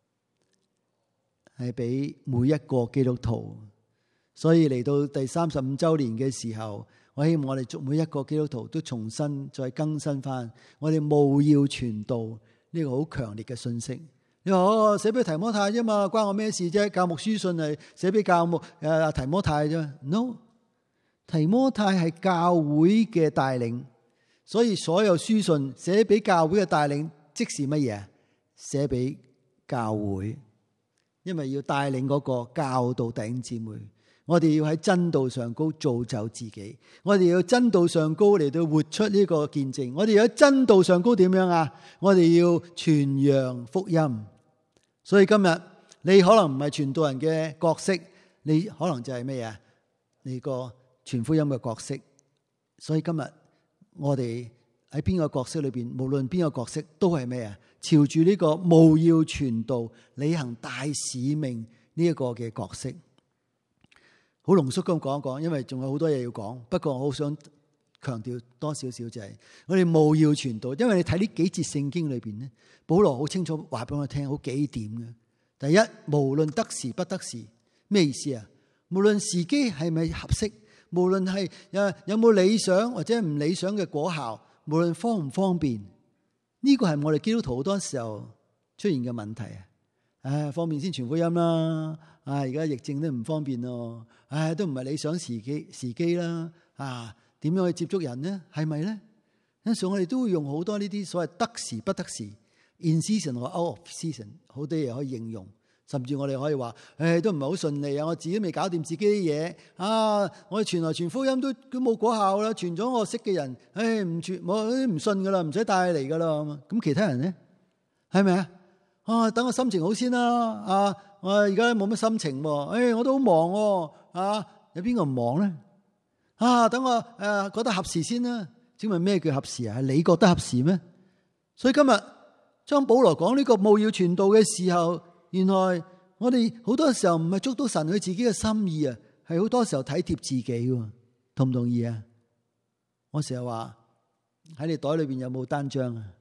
係俾每一個基督徒。所以嚟到第三十五周年嘅時候，我希望我哋祝每一個基督徒都重新再更新翻，我哋務要傳道呢個好強烈嘅信息。你話我寫俾提摩太啫嘛，關我咩事啫？教牧書信係寫俾教牧誒提摩太啫。No， 提摩太係教會嘅帶領，所以所有書信寫俾教會嘅帶領，即是乜嘢？寫俾教會，因為要帶領嗰個教導弟兄姊妹。我哋要喺真道上高造就自己，我哋要真道上高嚟到活出呢個見證。我哋要喺真道上高點樣啊？我哋要傳揚福音。所以今日你可能唔係傳道人嘅角色，你可能就係咩嘢？你個傳福音嘅角色。所以今日我哋喺邊個角色裏邊，無論邊個角色都係咩啊？朝住呢個務要傳道、履行大使命呢一個嘅角色。好濃縮咁講一講，因為仲有好多嘢要講。不過我好想強調多少少就係，我哋務要傳道。因為你睇呢幾節聖經裏邊咧，保羅好清楚話俾我聽，好幾點嘅。第一，無論得時不得時，咩意思啊？無論時機係咪合適，無論係有有冇理想或者唔理想嘅果效，無論方唔方便，呢個係我哋基督徒好多時候出現嘅問題啊！唉，方便先傳福音啦。啊！而家疫症都唔方便咯，唉，都唔係理想時機時機啦。啊，點樣去接觸人呢？係咪咧？因此我哋都會用好多呢啲所謂得時不得時 ，in season 或 out of season， 好多嘢可以應用。甚至我哋可以話，唉，都唔係好順利啊！我自己未搞掂自己啲嘢啊！我哋傳來傳福音都都冇果效啦，傳咗我識嘅人，唉，唔傳我唔信噶啦，唔使帶嚟噶啦。咁其他人咧，係咪啊？啊，等我心情好先啦，啊！我而家冇乜心情喎，誒、哎，我都好忙喎，啊，有邊個唔忙咧？啊，等我誒、呃、覺得合時先啦。請問咩叫合時啊？係你覺得合時咩？所以今日當保羅講呢個務要傳道嘅時候，原來我哋好多時候唔係捉到神佢自己嘅心意啊，係好多時候體貼自己喎，同唔同意啊？我成日話喺你袋裏邊有冇單張啊？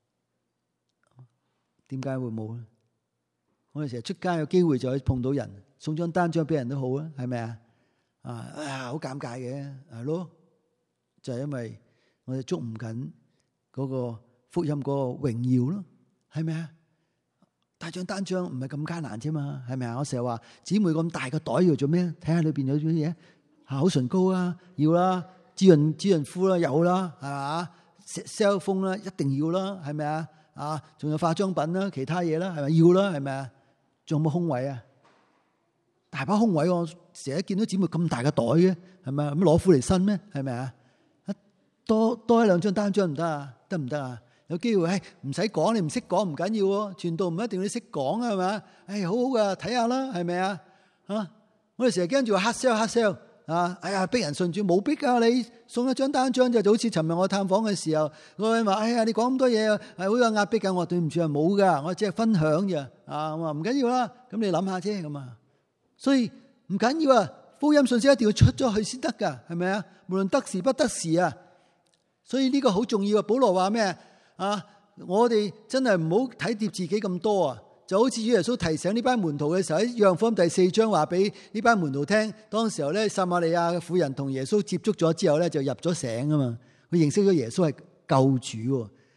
點解會冇咧？我哋成日出街有機會就可以碰到人，送張單張俾人都好啊，係咪啊？啊，好尷尬嘅，係咯，就係因為我哋捉唔緊嗰個福音嗰個榮耀咯，係咪啊？帶張單張唔係咁艱難啫嘛，係咪啊？我成日話姊妹咁大個袋要做咩？睇下裏邊有啲乜嘢，口唇膏啊，要啦，滋潤滋潤膚啦，有啦，係嘛？cell phone 啦，一定要啦，係咪啊？啊，仲有化妝品啦，其他嘢啦，係咪要啦？係咪啊？仲有冇空位啊？大把空位，我成日見到姊妹咁大個袋嘅，係咪啊？咁攞苦嚟辛咩？係咪啊？多多一兩張單張唔得啊？得唔得啊？有機會，誒唔使講，你唔識講唔緊要喎，傳道唔一定你識講啊，係咪啊？誒好好噶，睇下啦，係咪啊？啊，我哋成日驚住話黑 sell 黑 sell 啊！哎呀，逼人信主冇逼啊！你送一張單張就好似尋日我探訪嘅時候，我話：哎呀，你講咁多嘢係好有壓迫㗎。我話對唔住啊，冇噶，我只係分享啫。啊，我話唔緊要啦，咁你諗下啫咁啊。所以唔緊要啊，福音信息一定要出咗去先得噶，係咪啊？無論得時不得時啊。所以呢個好重要啊。保羅話咩啊？我哋真係唔好體貼自己咁多啊。就好似主耶穌提醒呢班門徒嘅時候，喺約翰福音第四章話俾呢班門徒聽，當時候咧撒瑪利亞嘅婦人同耶穌接觸咗之後咧，就入咗醒啊嘛，佢認識咗耶穌係救主。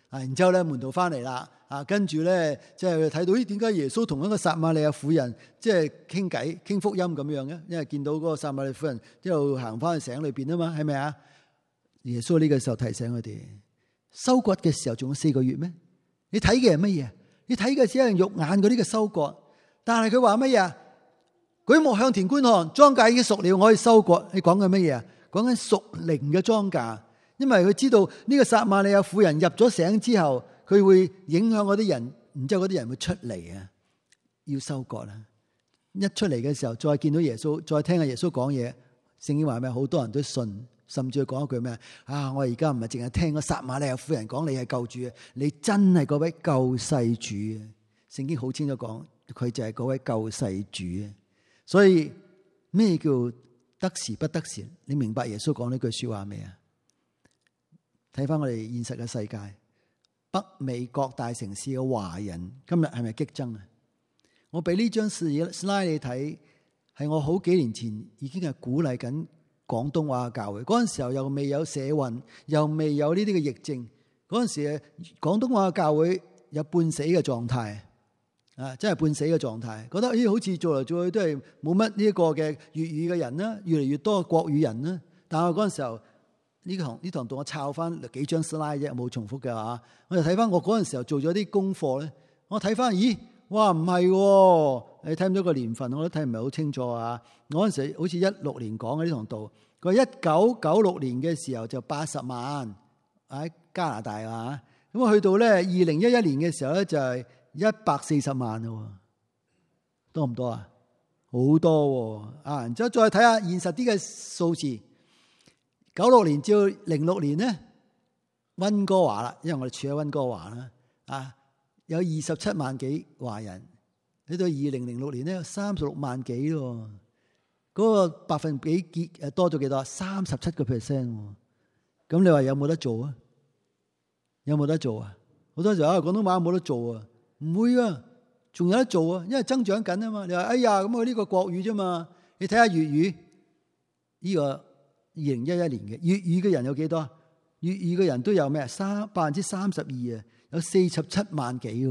啊，然之後咧門徒翻嚟啦，啊，跟住咧即係睇到咦，點解耶穌同一個撒瑪利亞婦人即係傾偈傾福音咁樣嘅？因為見到嗰個撒瑪利亞婦人一路行翻去城裏邊啊嘛，係咪啊？耶穌呢個時候提醒佢哋，收割嘅時候仲有四個月咩？你睇嘅係乜嘢？你睇嘅只係肉眼嗰啲嘅收割，但係佢話乜嘢？舉目向田觀看，莊稼已經熟了，我可以收割。你講緊乜嘢啊？講緊屬靈嘅莊稼，因為佢知道呢個撒瑪利亞婦人入咗城之後，佢會影響嗰啲人，然之後嗰啲人會出嚟啊，要收割啦。一出嚟嘅時候，再見到耶穌，再聽下耶穌講嘢，聖經話咩？好多人都信，甚至佢講一句咩啊？我而家唔係淨係聽個撒瑪利亞婦人講你係救主啊，你真係嗰位救世主啊！聖經好清楚講，佢就係嗰位救世主啊！所以咩叫得時不得時？你明白耶穌講呢句說話未啊？睇翻我哋現實嘅世界，北美各大城市嘅華人今日係咪激增啊？我俾呢張 slide 你睇，係我好幾年前已經係鼓勵緊廣東話嘅教會。嗰陣時候又未有社運，又未有呢啲嘅疫症，嗰陣時廣東話嘅教會有半死嘅狀態。啊！真係半死嘅狀態，覺得咦，好似做嚟做去都係冇乜呢一個嘅粵語嘅人啦，越嚟越多嘅國語人啦。但係嗰陣時候呢堂呢堂同我抄翻幾張 slide 啫，冇重複嘅嚇。我就睇翻我嗰陣時候做咗啲功課咧，我睇翻咦，哇唔係喎！你睇唔到個年份，我都睇唔係好清楚啊。我嗰陣時好似一六年講嘅呢堂道，佢一九九六年嘅時候就八十萬喺加拿大啊。咁我去到咧二零一一年嘅時候咧就係一百四十萬咯，多唔多啊？好多啊！然之後再睇下現實啲嘅數字，九六年至零六年咧，溫哥華啦，因為我哋住喺溫哥華啦，啊，有二十七萬幾華人，去到二零零六年咧有三十六萬幾咯，嗰個百分比結誒多咗幾多？三十七個 percent。咁你話有冇得做啊？有冇得做啊？好多時候啊，廣東話冇得做啊！唔會啊，仲有得做啊，因為增長緊啊嘛。你話哎呀，咁我呢個國語啫嘛。你睇下粵語呢個二零一一年嘅粵語嘅人有幾多？粵語嘅人都有咩？三百分之三十二啊，有四十七萬幾。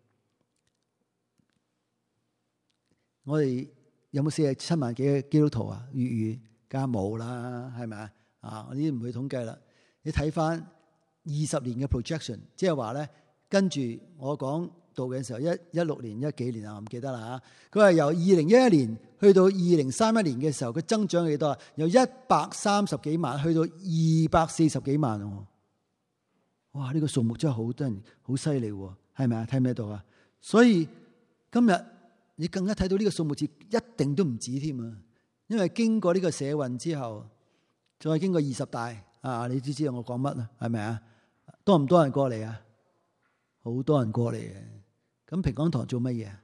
我哋有冇四十七萬幾嘅基督徒啊？粵語梗係冇啦，係咪啊？啊，我呢啲唔會統計啦。你睇翻二十年嘅 projection， 即係話咧，跟住我講到嘅時候，一一六年、一幾年啊，我唔記得啦嚇。佢係由二零一一年去到二零三一年嘅時候，佢增長幾多啊？由一百三十幾萬去到二百四十幾萬喎。哇！呢、這個數目真係好多人，好犀利喎，係咪啊？睇唔睇到啊？所以今日你更加睇到呢個數目字一定都唔止添啊！因為經過呢個社運之後，再經過二十大啊，你知唔知道我講乜啊？係咪啊？多唔多人過嚟啊？好多人過嚟嘅。咁平安堂做乜嘢？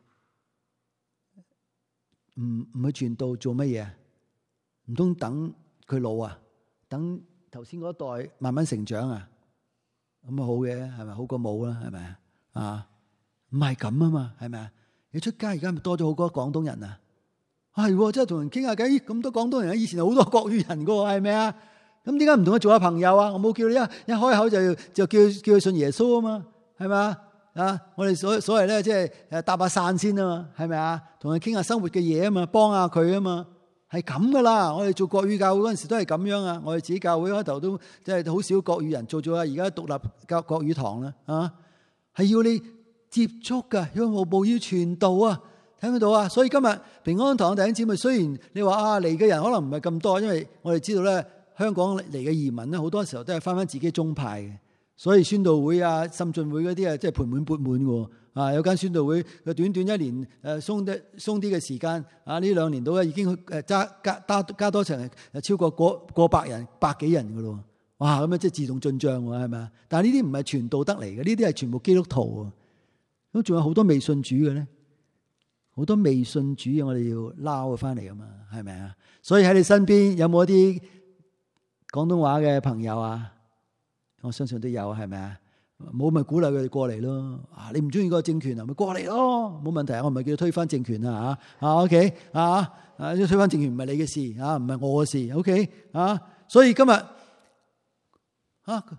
唔唔去傳道做乜嘢？唔通等佢老啊？等頭先嗰代慢慢成長啊？咁啊好嘅，係咪好過冇啦？係咪啊？啊，唔係咁啊嘛，係咪啊？你出街而家咪多咗好多廣東人啊？係，即係同人傾下偈，咁多廣東人，以前好多國語人噶，係咪啊？咁點解唔同佢做下朋友啊？我冇叫你一一開口就就叫叫佢信耶穌啊嘛，係咪啊？啊！我哋所所謂咧，即係誒搭下傘先啊嘛，係咪啊？同佢傾下生活嘅嘢啊嘛，幫下佢啊嘛，係咁噶啦。我哋做國語教會嗰陣時都係咁樣啊。我哋自己教會開頭都即係好少國語人，做咗啊，而家獨立教國語堂啦，啊，係要你接觸噶，要無步要傳道啊，睇唔睇到啊？所以今日平安堂弟兄姊妹，雖然你話啊嚟嘅人可能唔係咁多，因為我哋知道咧，香港嚟嘅移民咧好多時候都係翻翻自己宗派嘅。所以宣道會啊、浸信會嗰啲啊，即係盆滿缽滿喎。啊，有間宣道會，佢短短一年誒鬆啲鬆啲嘅時間，啊呢兩年到咧已經誒加加加加多成誒超過過過百人、百幾人噶咯。哇！咁啊即係自動進帳喎，係咪啊？但係呢啲唔係傳道得嚟嘅，呢啲係全部基督徒喎。咁仲有好多未信主嘅咧，好多未信主嘅，我哋要撈佢翻嚟噶嘛，係咪啊？所以喺你身邊有冇一啲廣東話嘅朋友啊？我相信都有，係咪啊？冇咪鼓勵佢哋過嚟咯。啊，你唔中意個政權啊，咪過嚟咯，冇問題。我唔係叫佢推翻政權啊，吓啊 ，OK 啊，啊，推翻政權唔係你嘅事啊，唔係我嘅事，OK 啊。所以今日啊，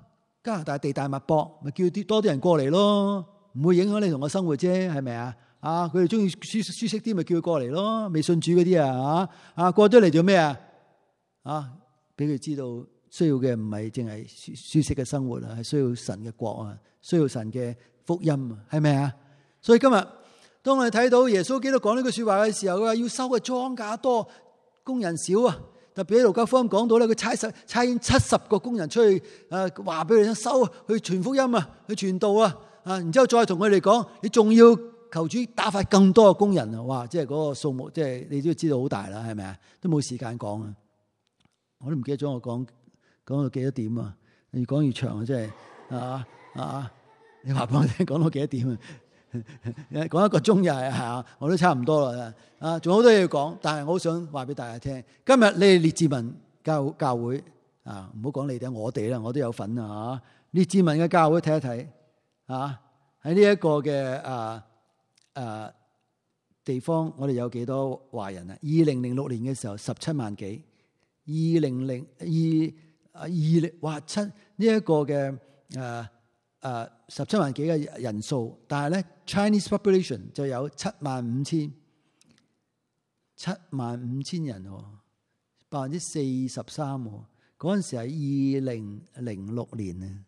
加拿大地大物博，咪叫啲多啲人過嚟咯，唔會影響你同我生活啫，係咪啊？啊，佢哋中意舒舒適啲，咪叫佢過嚟咯。未信主嗰啲啊，啊過咗嚟做咩啊？啊，俾佢知道需要嘅唔係淨係舒舒適嘅生活啊，係需要神嘅國啊，需要神嘅福音啊，係咪啊？所以今日當我哋睇到耶穌基督講呢句說話嘅時候，佢話要收嘅莊稼多，工人少啊。特別喺路加福音講到咧，佢差十差遣七十個工人出去，誒話俾佢聽收去傳福音啊，去傳道啊，啊，然之後再同佢哋講，你仲要求主打發更多嘅工人啊！哇，即係嗰個數目，即係你都知道好大啦，係咪啊？都冇時間講啊，我都唔記得咗我講講到幾多點啊？越講越長啊，即係啊啊！你話俾我聽講到幾多點啊？講一個鐘又係啊，我都差唔多啦啊，仲有好多嘢要講，但係我好想話俾大家聽，今日你哋列治文教教會啊，唔好講你哋，我哋啦，我都有份啊。列治文嘅教會睇一睇啊，喺呢一個嘅啊啊地方，我哋有幾多華人啊？二零零六年嘅時候，十七萬幾；二零零二啊二零哇七呢一個嘅誒。誒十七萬幾嘅人數，但係咧 Chinese population 就有七萬五千，七萬五千人，百分之四十三。嗰陣時係二零零六年啊，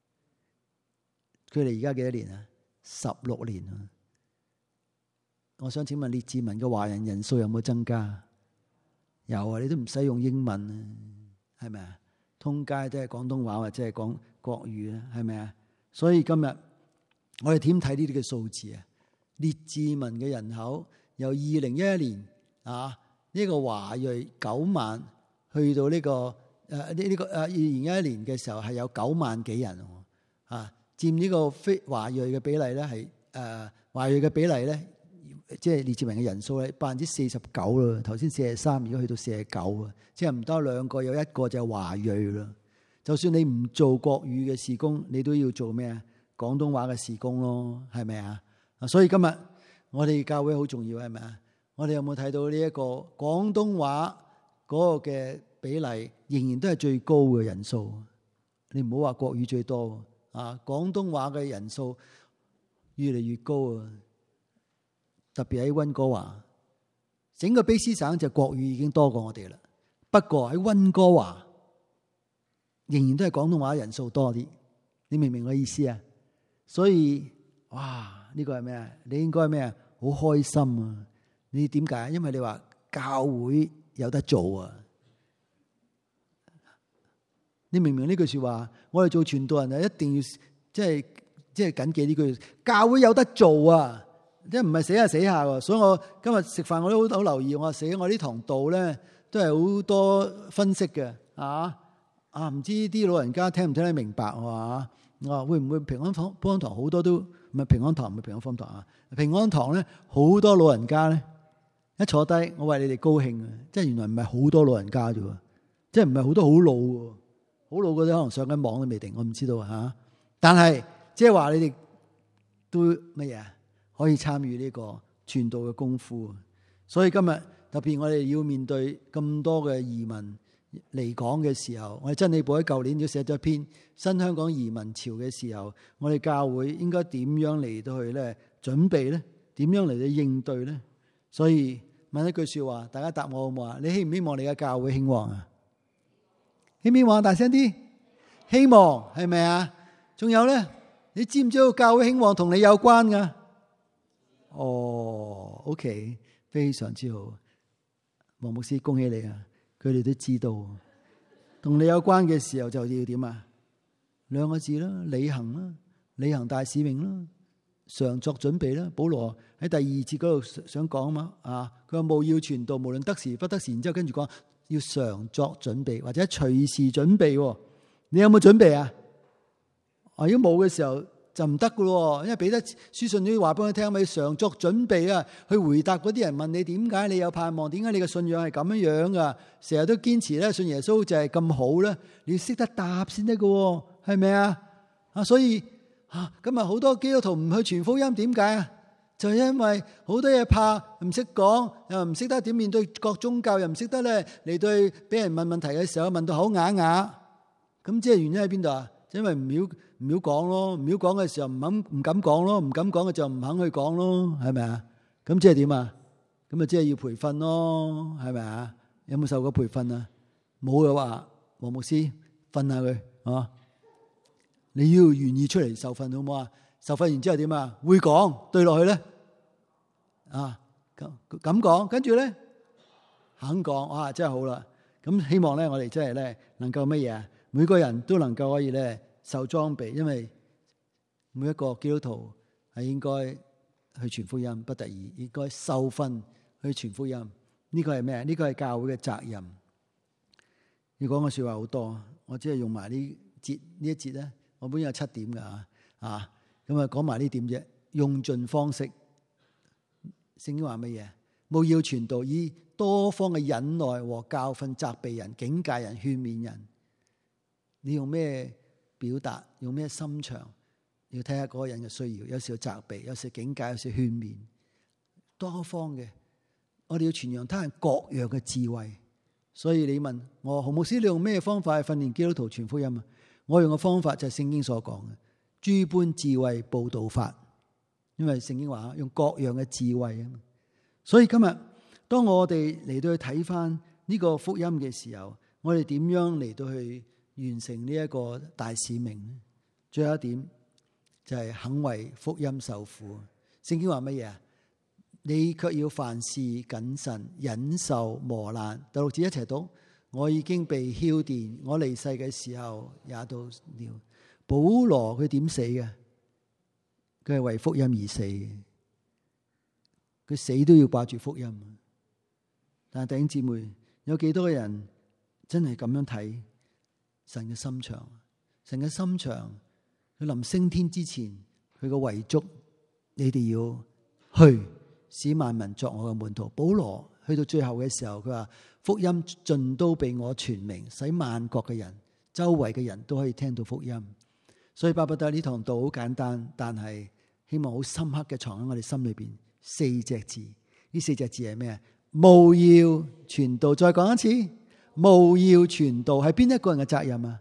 佢哋而家幾多年啊？十六年啊！我想請問列治文嘅華人人數有冇增加？有啊，你都唔使用，用英文啊，係咪啊？通街都係廣東話或者係講國語啊，係咪啊？所以今日我哋點睇呢啲嘅數字啊？列治文嘅人口由二零一一年啊呢、這個華裔九萬去到呢、這個誒呢呢個誒二零一一年嘅時候係有九萬幾人啊，佔呢個非華裔嘅比例咧係誒華裔嘅比例咧，即係列治文嘅人數咧百分之四十九啦。頭先四十三，而家去到四十九啊，即係唔多兩個，有一個就係華裔啦。就算你唔做國語嘅事工，你都要做咩啊？廣東話嘅事工咯，係咪啊？所以今日我哋教會好重要，係咪啊？我哋有冇睇到呢一個廣東話嗰個嘅比例，仍然都係最高嘅人數。你唔好話國語最多啊，廣東話嘅人數越嚟越高啊！特別喺溫哥華，整個卑詩省就國語已經多過我哋啦。不過喺溫哥華，仍然都係廣東話人數多啲，你明唔明我意思啊？所以哇，呢個係咩啊？你應該係咩啊？好開心啊！你點解？因為你話教會有得做啊！你明唔明呢句說話？我哋做傳道人啊，一定要即係即係謹記呢句：教會有得做啊！即係唔係死下死下喎。所以我今日食飯我都好好留意，我話死我呢堂道咧都係好多分析嘅啊！啊！唔知啲老人家聽唔聽得明白係嘛？我話會唔會平安堂、福音堂好多都唔係平安堂，唔係平安福音堂啊！平安堂咧好多老人家咧，一坐低我為你哋高興啊！即係原來唔係好多老人家啫喎，即係唔係好多好老喎，好老嗰啲可能上緊網都未定，我唔知道嚇。但係即係話你哋都乜嘢可以參與呢個傳道嘅功夫。所以今日特別我哋要面對咁多嘅移民嚟講嘅時候，我哋真理部喺舊年都寫咗一篇新香港移民潮嘅時候，我哋教會應該點樣嚟到去咧準備咧？點樣嚟到應對咧？所以問一句說話，大家答我好唔好啊？你希唔希望你嘅教會興旺啊？希唔希望大聲啲？希望係咪啊？仲有咧，你知唔知道教會興旺同你有關噶？哦 ，OK， 非常之好，黃牧師恭喜你啊！佢哋都知道，同你有關嘅時候就要點啊？兩個字啦，履行啦，履行大使命啦，常作準備啦。保羅喺第二節嗰度想講嘛，啊，佢話務要傳道，無論得時不得時，然之後跟住講要常作準備或者隨時準備。你有冇準備啊？啊，如果冇嘅時候就唔得噶咯，因為彼得書信都話俾我聽，咪常作準備啊，去回答嗰啲人問你點解你有盼望，點解你嘅信仰係咁樣樣噶，成日都堅持咧信耶穌就係咁好咧，你要識得答先得噶，係咪啊？啊，所以啊，今日好多基督徒唔去傳福音，點解啊？就係因為好多嘢怕，唔識講，又唔識得點面對各宗教，又唔識得咧嚟對俾人問問題嘅時候問到口啞啞，咁即係原因喺邊度啊？ 因為唔曉唔曉講咯，唔曉講嘅時候唔肯唔敢講咯，唔敢講嘅就唔肯去講咯，係咪啊？咁即係點啊？咁啊即係要培訓咯，係咪啊？有冇受過培訓啊？冇嘅話，黃牧師訓下佢，啊，你要願意出嚟受訓好唔好啊？受訓完之後點啊？會講對落去咧，啊咁咁講，跟住咧肯講，啊真係好啦。咁希望咧，我哋真係咧能夠乜嘢啊？每個人都能夠可以咧受裝備，因為每一個基督徒係應該去傳福音，不得已應該受訓去傳福音。呢個係咩？呢個係教會嘅責任。要講嘅說話好多，我只係用埋呢節呢一節咧。我本有七點噶啊，啊咁啊講埋呢點啫。用盡方式，聖經話乜嘢？務要傳道，以多方嘅忍耐和教訓責備人、警戒人、勸勉人。你用咩表達？用咩心腸？要睇下嗰個人嘅需要。有時要責備，有時警戒，有時勸勉，多方嘅。我哋要傳揚他人各樣嘅智慧。所以你問我，何牧師，你用咩方法去訓練基督徒傳福音啊？我用嘅方法就係聖經所講嘅諸般智慧佈道法。因為聖經話用各樣嘅智慧啊。所以今日當我哋嚟到去睇翻呢個福音嘅時候，我哋點樣嚟到去完成呢一個大使命呢？最後一點就係肯為福音受苦。聖經話乜嘢啊？你卻要凡事謹慎，忍受磨難。第六節一齊讀。我已經被澆奠，我離世嘅時候也到了。保羅佢點死嘅？佢係為福音而死嘅，佢死都要掛住福音。但係弟兄姊妹，有幾多個人真係咁樣睇神嘅心腸？神嘅心腸，佢臨升天之前，佢個遺囑，你哋要去使萬民作我嘅門徒。保羅去到最後嘅時候，佢話福音盡都被我傳明，使萬國嘅人、周圍嘅人都可以聽到福音。所以巴不得呢堂道好簡單，但係希望好深刻嘅藏喺我哋心裏邊四隻字。呢四隻字係咩？務要傳道。再講一次，務要傳道係邊一個人嘅責任啊？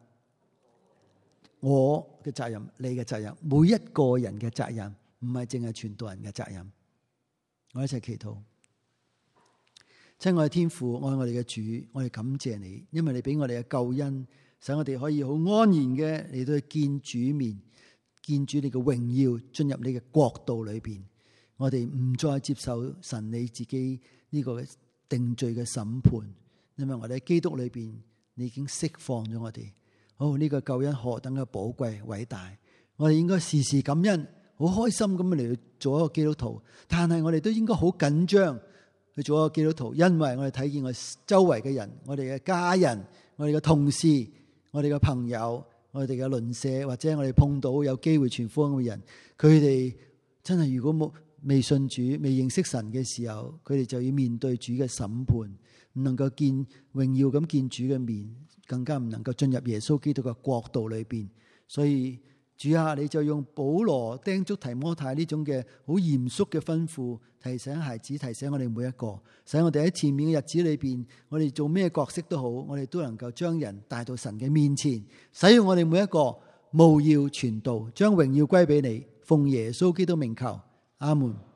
我嘅責任，你嘅責任，每一個人嘅責任，唔係淨係傳道人嘅責任。我一齊祈禱。親愛嘅天父，愛我哋嘅主，我哋感謝你，因為你俾我哋嘅救恩，使我哋可以好安然嘅嚟到去見主面，見主你嘅榮耀，進入你嘅國度裏邊。我哋唔再接受神你自己呢個定罪嘅審判，因為我哋喺基督裏邊，你已經釋放咗我哋。好，呢個救恩何等嘅寶貴偉大，我哋應該時時感恩，好開心咁嚟去做一個基督徒。但係我哋都應該好緊張去做一個基督徒，因為我哋睇見我周圍嘅人，我哋嘅家人，我哋嘅同事，我哋嘅朋友，我哋嘅鄰舍，或者我哋碰到有機會傳福音嘅人，佢哋真係如果冇未信主、未認識神嘅時候，佢哋就要面對主嘅審判，唔能夠見榮耀咁見主嘅面，更加唔能夠進入耶穌基督嘅國度裏邊。所以主啊，你就用保羅叮囑提摩太呢種嘅好嚴肅嘅吩咐，提醒孩子，提醒我哋每一個，使我哋喺前面嘅日子裏邊，我哋做咩角色都好，我哋都能夠將人帶到神嘅面前，使用我哋每一個務要傳道，將榮耀歸俾你，奉耶穌基督名求，阿門。